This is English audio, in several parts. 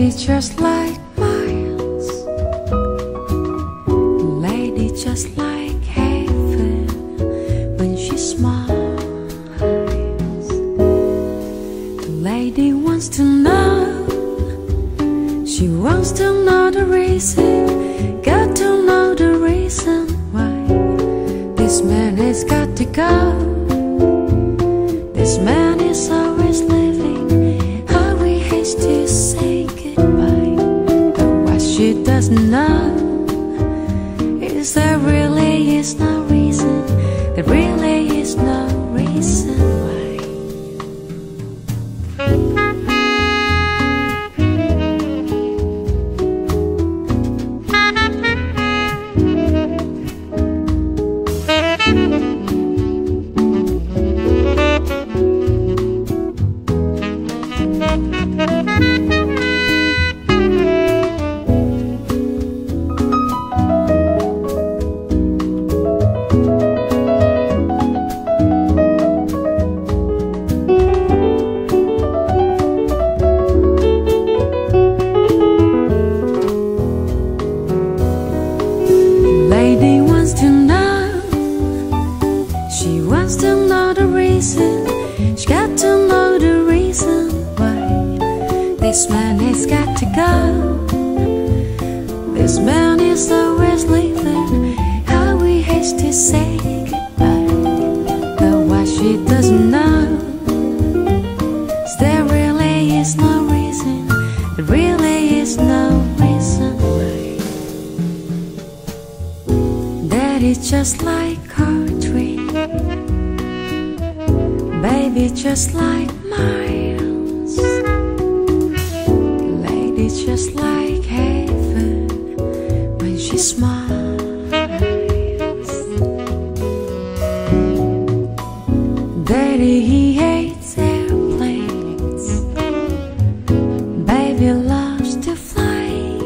Lady just like miles, lady just like heaven when she smiles. The lady wants to know, she wants to know the reason, got to know the reason why this man has got to go. This man is always living, how he hates to say goodbye. But what she doesn't know is there really is no reason, there really is no reason why. Lady wants to know, she wants to know the reason, she got to know the reason why this man has got to go. This man is always leaving, how he hates to say goodbye. But what she doesn't know is there really is no reason, there really is no reason why. Daddy just like her dream, baby just like miles, lady just like heaven when she smiles. Daddy he hates airplanes, baby loves to fly,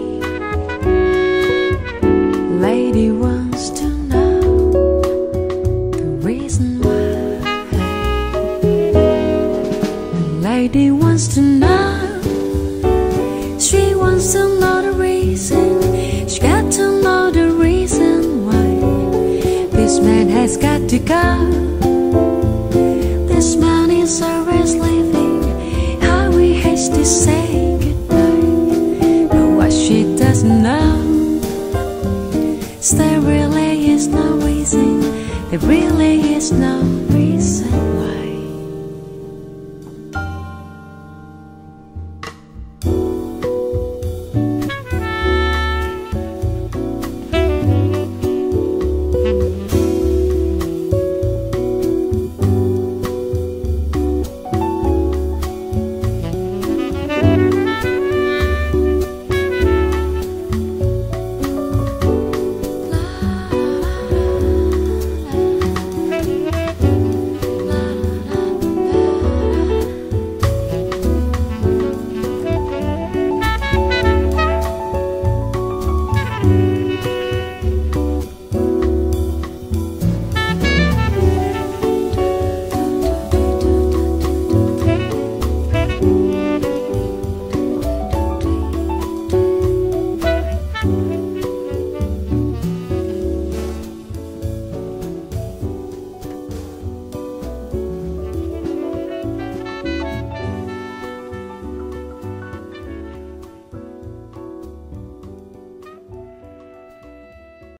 lady wants to know the reason why. Lady wants to know, she wants to know the reason, she got to know the reason why this man has got to go. This man is always leaving, how he hates to say goodbye. But what she doesn't know is there really is no reason, there really is no